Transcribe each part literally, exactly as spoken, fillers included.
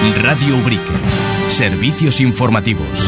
Radio Ubrique. Servicios informativos.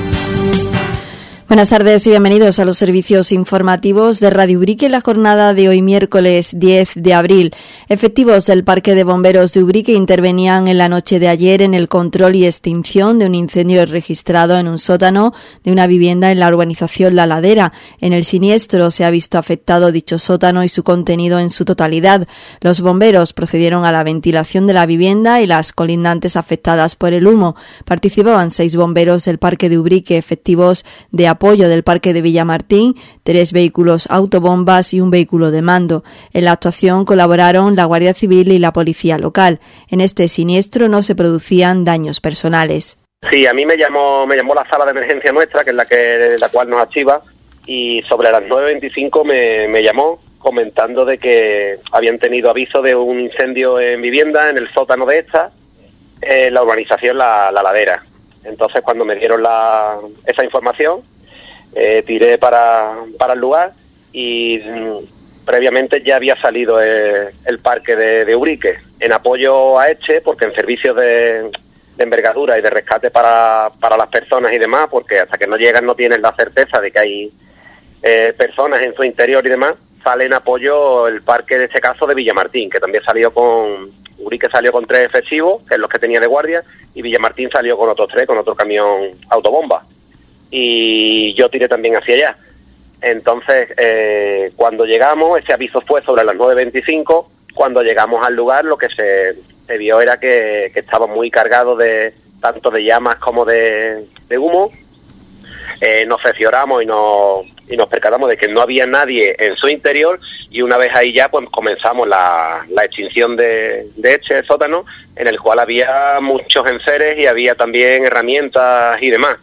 Buenas tardes y bienvenidos a los servicios informativos de Radio Ubrique en la jornada de hoy miércoles diez de abril. Efectivos del Parque de Bomberos de Ubrique intervenían en la noche de ayer en el control y extinción de un incendio registrado en un sótano de una vivienda en la urbanización La Ladera. En el siniestro se ha visto afectado dicho sótano y su contenido en su totalidad. Los bomberos procedieron a la ventilación de la vivienda y las colindantes afectadas por el humo. Participaban seis bomberos del Parque de Ubrique, efectivos de apoyo del Parque de Villamartín, tres vehículos autobombas y un vehículo de mando. En la actuación colaboraron la Guardia Civil y la Policía Local. En este siniestro no se producían daños personales. Sí, a mí me llamó me llamó la sala de emergencia nuestra, que es la que la cual nos archiva, y sobre las nueve veinticinco me, me llamó comentando de que habían tenido aviso de un incendio en vivienda en el sótano de esta, en la urbanización La, la Ladera. Entonces, cuando me dieron la, esa información, Eh, tiré para, para el lugar y mm, previamente ya había salido eh, el parque de, de Ubrique en apoyo a este, porque en servicios de, de envergadura y de rescate para, para las personas y demás, porque hasta que no llegan no tienen la certeza de que hay eh, personas en su interior y demás, sale en apoyo el parque, de este caso, de Villamartín, que también salió con... Ubrique salió con tres efectivos, que es los que tenía de guardia, y Villamartín salió con otros tres, con otro camión autobomba. Y yo tiré también hacia allá. Entonces, eh, cuando llegamos, ese aviso fue sobre las nueve veinticinco, cuando llegamos al lugar lo que se, se vio era que, que estaba muy cargado de tanto de llamas como de, de humo. Eh, nos cercioramos y nos, y nos percatamos de que no había nadie en su interior, y una vez ahí ya pues comenzamos la, la extinción de, de este sótano, en el cual había muchos enseres y había también herramientas y demás.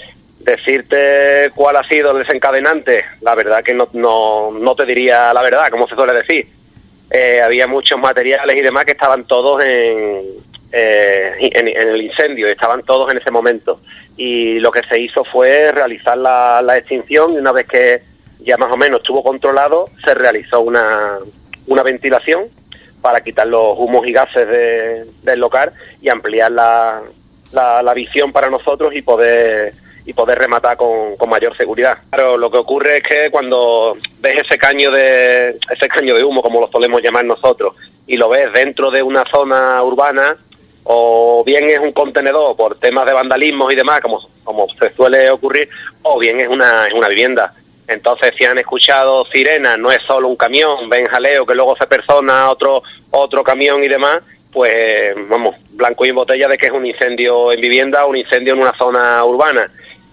Decirte cuál ha sido el desencadenante, la verdad que no no, no te diría la verdad, como se suele decir. Eh, había muchos materiales y demás que estaban todos en, eh, en, en el incendio, estaban todos en ese momento. Y lo que se hizo fue realizar la, la extinción, y una vez que ya más o menos estuvo controlado, se realizó una, una ventilación para quitar los humos y gases de, del local y ampliar la, la, la visión para nosotros y poder... y poder rematar con, con mayor seguridad. Claro, lo que ocurre es que cuando ves ese caño de ese caño de humo, como lo solemos llamar nosotros, y lo ves dentro de una zona urbana, o bien es un contenedor por temas de vandalismo y demás, como, como se suele ocurrir, o bien es una, es una vivienda. Entonces, si han escuchado sirenas, no es solo un camión, ven jaleo, que luego se persona otro, otro camión y demás, pues vamos, blanco y en botella de que es un incendio en vivienda o un incendio en una zona urbana.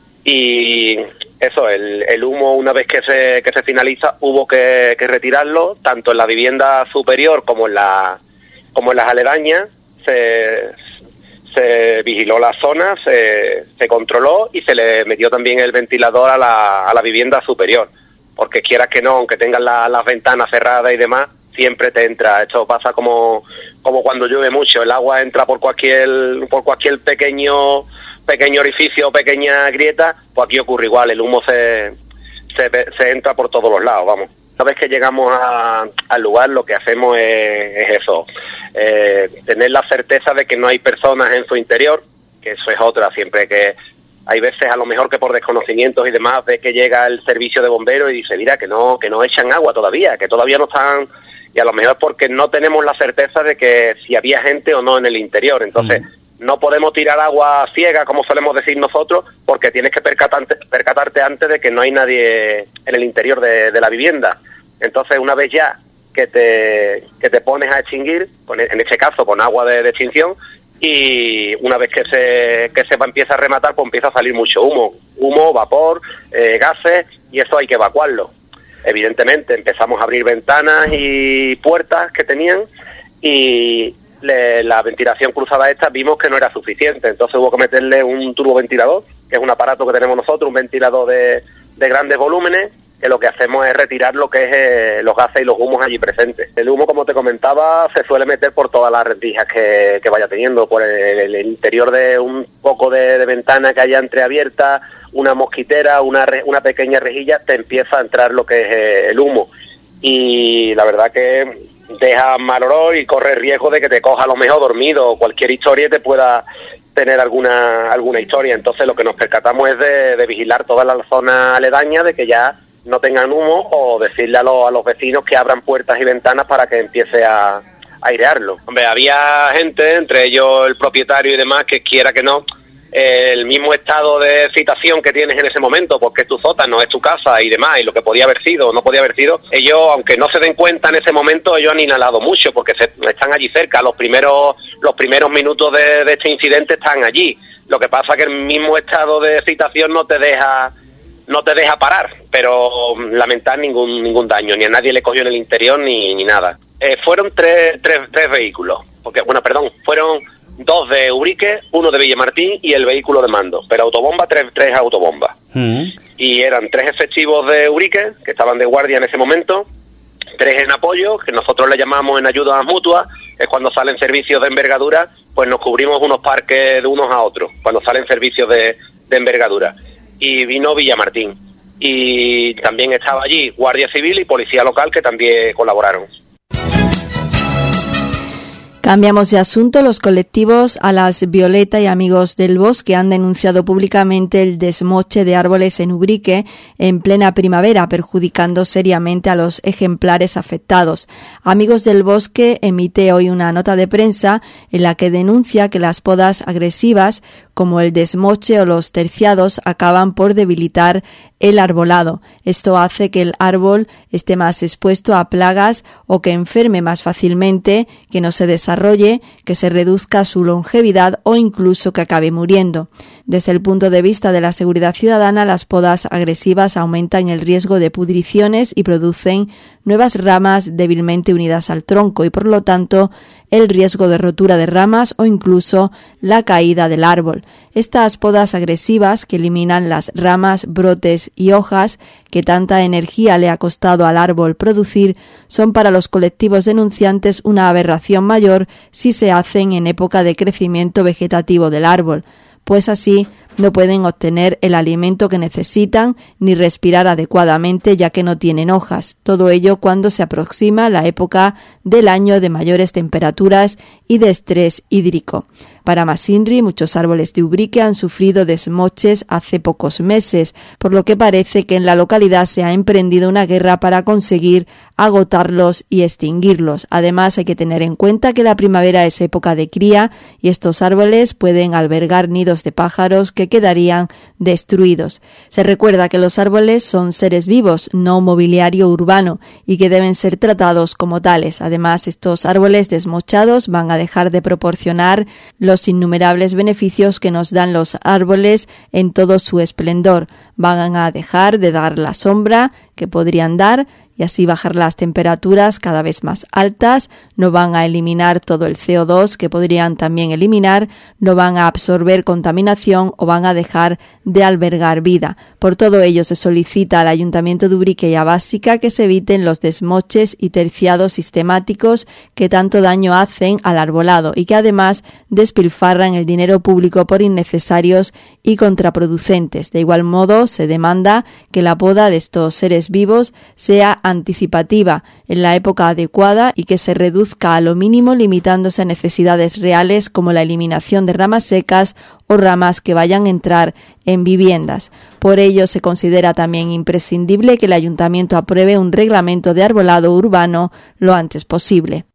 Y eso, el, el humo, una vez que se que se finaliza, hubo que, que retirarlo, tanto en la vivienda superior como en la como en las aledañas. Se, se vigiló la zona, se, se controló y se le metió también el ventilador a la, a la vivienda superior, porque quieras que no, aunque tengan la, las ventanas cerradas y demás, siempre te entra. Esto pasa como como cuando llueve mucho, el agua entra por cualquier por cualquier pequeño pequeño orificio o pequeña grieta, pues aquí ocurre igual, el humo se, se, se entra por todos los lados, vamos. Una vez que llegamos a, al lugar, lo que hacemos es, es eso, eh, tener la certeza de que no hay personas en su interior, que eso es otra, siempre que hay veces a lo mejor que por desconocimientos y demás, ves que llega el servicio de bomberos y dice, mira, que no, que no echan agua todavía, que todavía no están, y a lo mejor es porque no tenemos la certeza de que si había gente o no en el interior, entonces... Mm. No podemos tirar agua ciega, como solemos decir nosotros, porque tienes que percatarte, percatarte antes de que no hay nadie en el interior de, de la vivienda. Entonces, una vez ya que te que te pones a extinguir, en este caso con agua de, de extinción, y una vez que se que se va, empieza a rematar, pues empieza a salir mucho humo, humo, vapor, eh, gases, y eso hay que evacuarlo. Evidentemente, empezamos a abrir ventanas y puertas que tenían, y Le, la ventilación cruzada esta vimos que no era suficiente, entonces hubo que meterle un turboventilador, que es un aparato que tenemos nosotros, un ventilador de, de grandes volúmenes, que lo que hacemos es retirar lo que es eh, los gases y los humos allí presentes. El humo, como te comentaba, se suele meter por todas las rendijas que, que vaya teniendo, por el, el interior de un poco de, de ventana que haya entreabierta, una mosquitera, una, una pequeña rejilla, te empieza a entrar lo que es eh, el humo. Y la verdad que deja mal olor y corre riesgo de que te coja a lo mejor dormido o cualquier historia y te pueda tener alguna alguna historia. Entonces lo que nos percatamos es de, de vigilar todas las zonas aledañas, de que ya no tengan humo, o decirle a, lo, a los vecinos que abran puertas y ventanas para que empiece a, a airearlo. Hombre, había gente, entre ellos el propietario y demás, que quiera que no, el mismo estado de excitación que tienes en ese momento, porque es tu sótano, es tu casa y demás, y lo que podía haber sido o no podía haber sido, ellos, aunque no se den cuenta en ese momento, ellos han inhalado mucho, porque se, están allí cerca, los primeros los primeros minutos de, de este incidente están allí. Lo que pasa que el mismo estado de excitación no te deja no te deja parar, pero lamentar ningún ningún daño, ni a nadie le cogió en el interior ni, ni nada. Eh, fueron tres, tres, tres vehículos, porque bueno, perdón, fueron dos de Ubrique, uno de Villamartín y el vehículo de mando, pero autobomba, tres, tres autobombas. Mm. Y eran tres efectivos de Ubrique, que estaban de guardia en ese momento, tres en apoyo, que nosotros le llamamos en ayuda mutua, es cuando salen servicios de envergadura, pues nos cubrimos unos parques de unos a otros, cuando salen servicios de, de envergadura. Y vino Villamartín. Y también estaba allí Guardia Civil y Policía Local, que también colaboraron. Cambiamos de asunto. Los colectivos Alas Violeta y Amigos del Bosque han denunciado públicamente el desmoche de árboles en Ubrique en plena primavera, perjudicando seriamente a los ejemplares afectados. Amigos del Bosque emite hoy una nota de prensa en la que denuncia que las podas agresivas, como el desmoche o los terciados, acaban por debilitar el arbolado. Esto hace que el árbol esté más expuesto a plagas o que enferme más fácilmente, que no se desarrolle, que se reduzca su longevidad o incluso que acabe muriendo. Desde el punto de vista de la seguridad ciudadana, las podas agresivas aumentan el riesgo de pudriciones y producen nuevas ramas débilmente unidas al tronco y, por lo tanto, el riesgo de rotura de ramas o incluso la caída del árbol. Estas podas agresivas, que eliminan las ramas, brotes y hojas que tanta energía le ha costado al árbol producir, son para los colectivos denunciantes una aberración mayor si se hacen en época de crecimiento vegetativo del árbol, pues así no pueden obtener el alimento que necesitan ni respirar adecuadamente, ya que no tienen hojas. Todo ello cuando se aproxima la época del año de mayores temperaturas y de estrés hídrico. Para Masinri, muchos árboles de Ubrique han sufrido desmoches hace pocos meses, por lo que parece que en la localidad se ha emprendido una guerra para conseguir agotarlos y extinguirlos. Además, hay que tener en cuenta que la primavera es época de cría y estos árboles pueden albergar nidos de pájaros que quedarían destruidos. Se recuerda que los árboles son seres vivos, no mobiliario urbano, y que deben ser tratados como tales. Además, estos árboles desmochados van a dejar de proporcionar los innumerables beneficios que nos dan los árboles en todo su esplendor. Van a dejar de dar la sombra que podrían dar y así bajar las temperaturas cada vez más altas, no van a eliminar todo el C O dos que podrían también eliminar, no van a absorber contaminación o van a dejar de albergar vida. Por todo ello se solicita al Ayuntamiento de Ubrique y a Básica que se eviten los desmoches y terciados sistemáticos que tanto daño hacen al arbolado y que además despilfarran el dinero público por innecesarios y contraproducentes. De igual modo, se demanda que la poda de estos seres vivos sea anticipativa en la época adecuada y que se reduzca a lo mínimo, limitándose a necesidades reales como la eliminación de ramas secas o ramas que vayan a entrar en viviendas. Por ello, se considera también imprescindible que el Ayuntamiento apruebe un reglamento de arbolado urbano lo antes posible.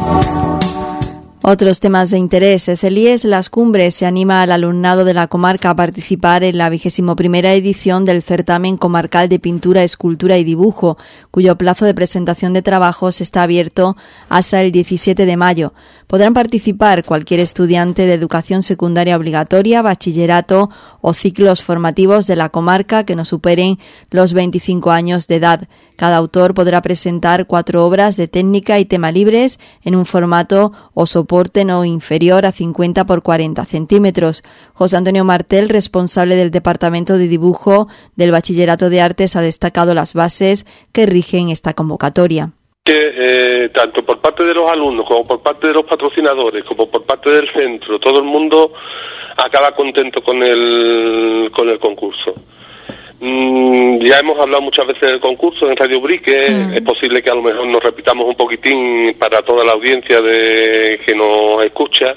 Otros temas de interés. Es el I E S Las Cumbres se anima al alumnado de la comarca a participar en la vigésimo primera edición del certamen comarcal de pintura, escultura y dibujo, cuyo plazo de presentación de trabajos está abierto hasta el diecisiete de mayo. Podrán participar cualquier estudiante de educación secundaria obligatoria, bachillerato o ciclos formativos de la comarca que no superen los veinticinco años de edad. Cada autor podrá presentar cuatro obras de técnica y tema libres en un formato o soporte no inferior a cincuenta por cuarenta centímetros. José Antonio Martel, responsable del Departamento de Dibujo del Bachillerato de Artes, ha destacado las bases que rigen esta convocatoria. Que eh, tanto por parte de los alumnos como por parte de los patrocinadores como por parte del centro, todo el mundo acaba contento con el con el concurso. Mm, ya hemos hablado muchas veces del concurso en Radio Ubrique, mm. es posible que a lo mejor nos repitamos un poquitín para toda la audiencia de que nos escucha,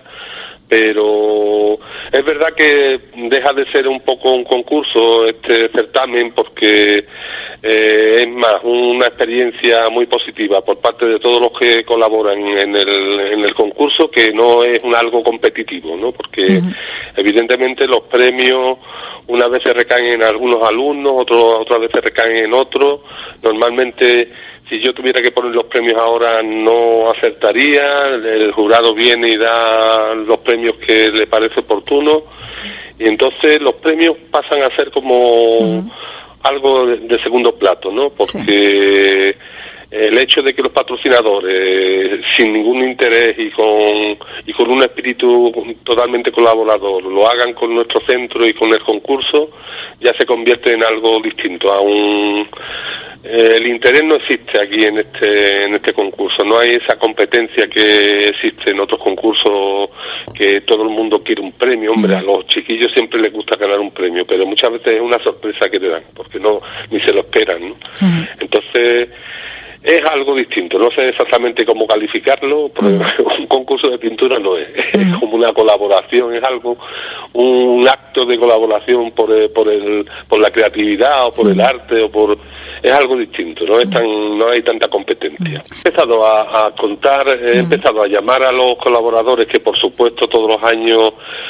pero es verdad que deja de ser un poco un concurso este certamen porque eh, es más una experiencia muy positiva por parte de todos los que colaboran en el, en el concurso, que no es un algo competitivo, ¿no? Porque uh-huh. evidentemente los premios unas veces recaen en algunos alumnos, otros, otras veces recaen en otros. Normalmente, si yo tuviera que poner los premios ahora, no acertaría. El jurado viene y da los premios que le parece oportuno. Y entonces los premios pasan a ser como uh-huh. algo de, de segundo plato, ¿no? Porque sí. el hecho de que los patrocinadores, sin ningún interés y con y con un espíritu totalmente colaborador, lo hagan con nuestro centro y con el concurso, ya se convierte en algo distinto. Aún eh, el interés no existe aquí en este en este concurso, no hay esa competencia que existe en otros concursos, que todo el mundo quiere un premio. Hombre, a los chiquillos siempre les gusta ganar un premio, pero muchas veces es una sorpresa que te dan, porque no ni se lo esperan, ¿no? Uh-huh. Entonces es algo distinto, no sé exactamente cómo calificarlo, porque mm. un concurso de pintura no es, mm. es como una colaboración, es algo, un acto de colaboración por el, por el, por la creatividad o por mm. el arte o por, es algo distinto, no es tan, no hay tanta competencia. Mm. He empezado a, a contar, he mm. empezado a llamar a los colaboradores que por supuesto todos los años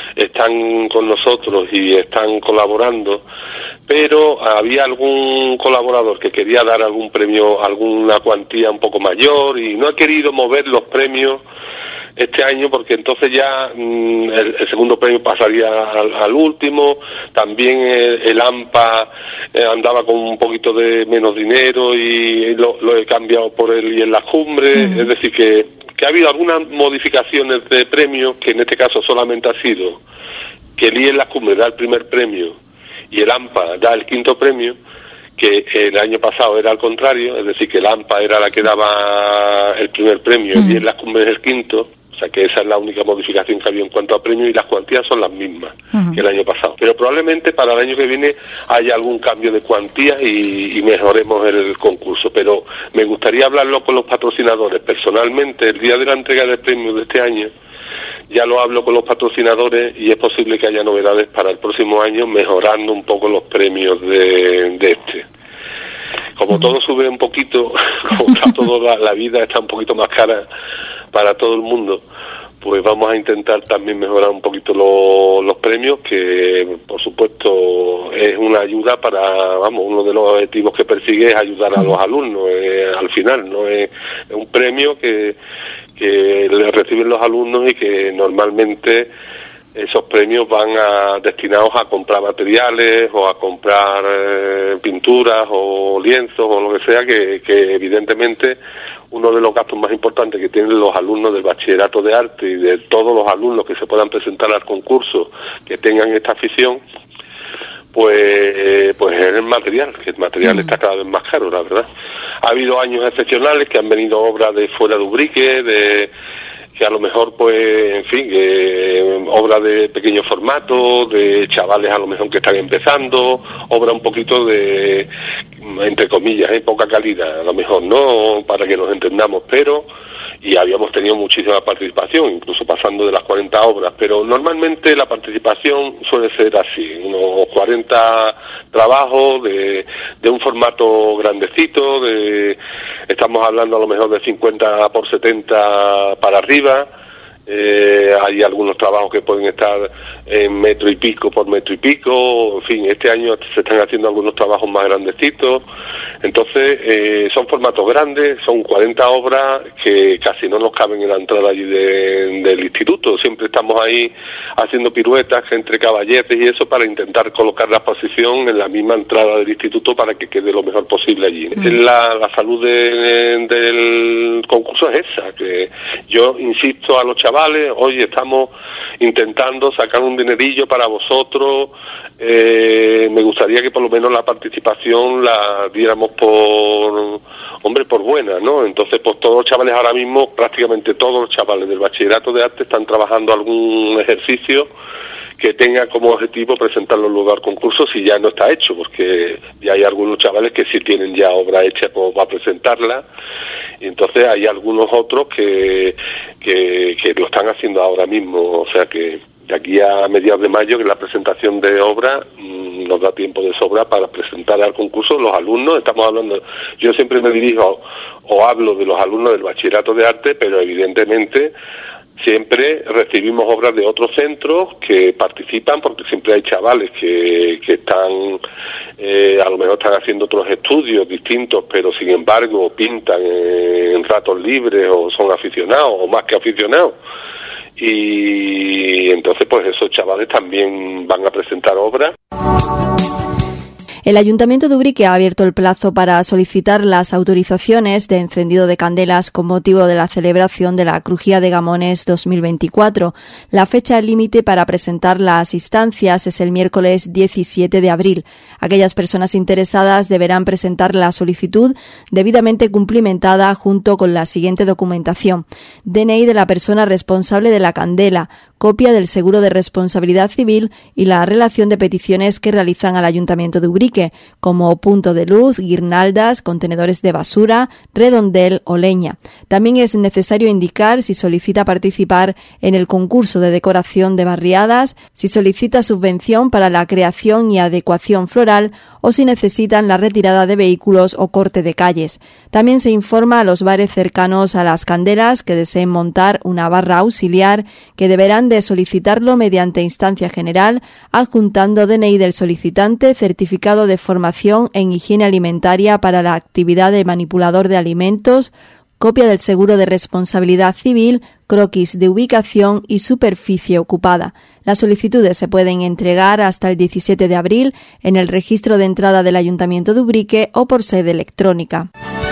están con nosotros y están colaborando, pero había algún colaborador que quería dar algún premio, alguna cuantía un poco mayor, y no ha querido mover los premios este año porque entonces ya mmm, el, el segundo premio pasaría al, al último. También el, el AMPA eh, andaba con un poquito de menos dinero y lo, lo he cambiado por el y en la cumbre, mm. es decir que, que ha habido algunas modificaciones de premios, que en este caso solamente ha sido que el I en la cumbre da el primer premio y el AMPA da el quinto premio, que el año pasado era al contrario, es decir, que el AMPA era la que daba el primer premio mm. y en las cumbres el quinto, o sea que esa es la única modificación que había en cuanto a premios, y las cuantías son las mismas mm. que el año pasado. Pero probablemente para el año que viene haya algún cambio de cuantías y, y mejoremos el concurso, pero me gustaría hablarlo con los patrocinadores. Personalmente, el día de la entrega del premio de este año, ya lo hablo con los patrocinadores y es posible que haya novedades para el próximo año, mejorando un poco los premios de, de este. Como todo sube un poquito, como está toda la, la vida está un poquito más cara para todo el mundo, pues vamos a intentar también mejorar un poquito lo, los premios, que por supuesto es una ayuda para, vamos, uno de los objetivos que persigue es ayudar a los alumnos, eh, al final, ¿no? Es, es un premio que que le reciben los alumnos y que normalmente esos premios van a, destinados a comprar materiales o a comprar eh, pinturas o lienzos o lo que sea, que, que evidentemente uno de los gastos más importantes que tienen los alumnos del bachillerato de arte y de todos los alumnos que se puedan presentar al concurso, que tengan esta afición, pues pues es el material, que el material mm. está cada vez más caro, la verdad. Ha habido años excepcionales que han venido obras de fuera de Ubrique, de que a lo mejor, pues, en fin, que obras de pequeño formato, de chavales a lo mejor que están empezando, obra un poquito de, entre comillas, ¿eh? poca calidad, a lo mejor no, para que nos entendamos, pero, y habíamos tenido muchísima participación, incluso pasando de las cuarenta obras, pero normalmente la participación suele ser así, unos cuarenta trabajos de, de un formato grandecito, de estamos hablando a lo mejor de cincuenta por setenta para arriba. Eh, hay algunos trabajos que pueden estar en metro y pico por metro y pico, en fin, este año se están haciendo algunos trabajos más grandecitos, entonces eh, son formatos grandes, son cuarenta obras que casi no nos caben en la entrada allí de, del instituto, siempre estamos ahí haciendo piruetas entre caballetes y eso para intentar colocar la exposición en la misma entrada del instituto para que quede lo mejor posible allí. Mm. La, la salud de, del concurso es esa, que yo insisto a los chavales, Vale, oye, estamos intentando sacar un dinerillo para vosotros, eh, me gustaría que por lo menos la participación la diéramos por hombre, por buena, ¿no? Entonces, pues todos los chavales ahora mismo, prácticamente todos los chavales del bachillerato de arte están trabajando algún ejercicio que tenga como objetivo presentarlo luego al concurso si ya no está hecho, porque ya hay algunos chavales que sí tienen ya obra hecha como para presentarla, y entonces hay algunos otros que, que, que lo están haciendo ahora mismo, o sea que de aquí a mediados de mayo, que la presentación de obra mmm, nos da tiempo de sobra para presentar al concurso los alumnos. Estamos hablando, yo siempre me dirijo o hablo de los alumnos del bachillerato de arte, pero evidentemente siempre recibimos obras de otros centros que participan, porque siempre hay chavales que, que están, eh, a lo mejor están haciendo otros estudios distintos, pero sin embargo pintan en ratos libres o son aficionados o más que aficionados. Y entonces pues esos chavales también van a presentar obras. El Ayuntamiento de Ubrique ha abierto el plazo para solicitar las autorizaciones de encendido de candelas con motivo de la celebración de la Crujía de Gamones dos mil veinticuatro. La fecha límite para presentar las instancias es el miércoles diecisiete de abril. Aquellas personas interesadas deberán presentar la solicitud debidamente cumplimentada junto con la siguiente documentación: D N I de la persona responsable de la candela, copia del seguro de responsabilidad civil y la relación de peticiones que realizan al Ayuntamiento de Ubrique, como punto de luz, guirnaldas, contenedores de basura, redondel o leña. También es necesario indicar si solicita participar en el concurso de decoración de barriadas, si solicita subvención para la creación y adecuación floral o si necesitan la retirada de vehículos o corte de calles. También se informa a los bares cercanos a las candelas que deseen montar una barra auxiliar que deberán de solicitarlo mediante instancia general, adjuntando D N I del solicitante, certificado de formación en higiene alimentaria para la actividad de manipulador de alimentos, copia del seguro de responsabilidad civil, croquis de ubicación y superficie ocupada. Las solicitudes se pueden entregar hasta el diecisiete de abril en el registro de entrada del Ayuntamiento de Ubrique o por sede electrónica.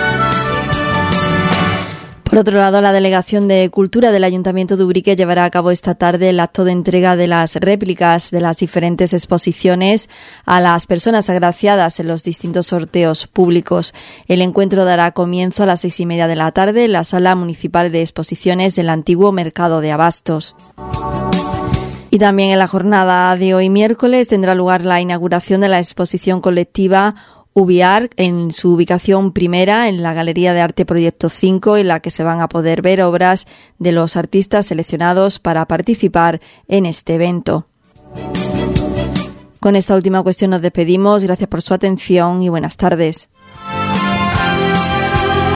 Por otro lado, la Delegación de Cultura del Ayuntamiento de Ubrique llevará a cabo esta tarde el acto de entrega de las réplicas de las diferentes exposiciones a las personas agraciadas en los distintos sorteos públicos. El encuentro dará comienzo a las seis y media de la tarde en la Sala Municipal de Exposiciones del antiguo Mercado de Abastos. Y también en la jornada de hoy miércoles tendrá lugar la inauguración de la exposición colectiva Ubiar en su ubicación primera en la Galería de Arte Proyecto cinco, en la que se van a poder ver obras de los artistas seleccionados para participar en este evento. Con esta última cuestión nos despedimos. Gracias por su atención y buenas tardes.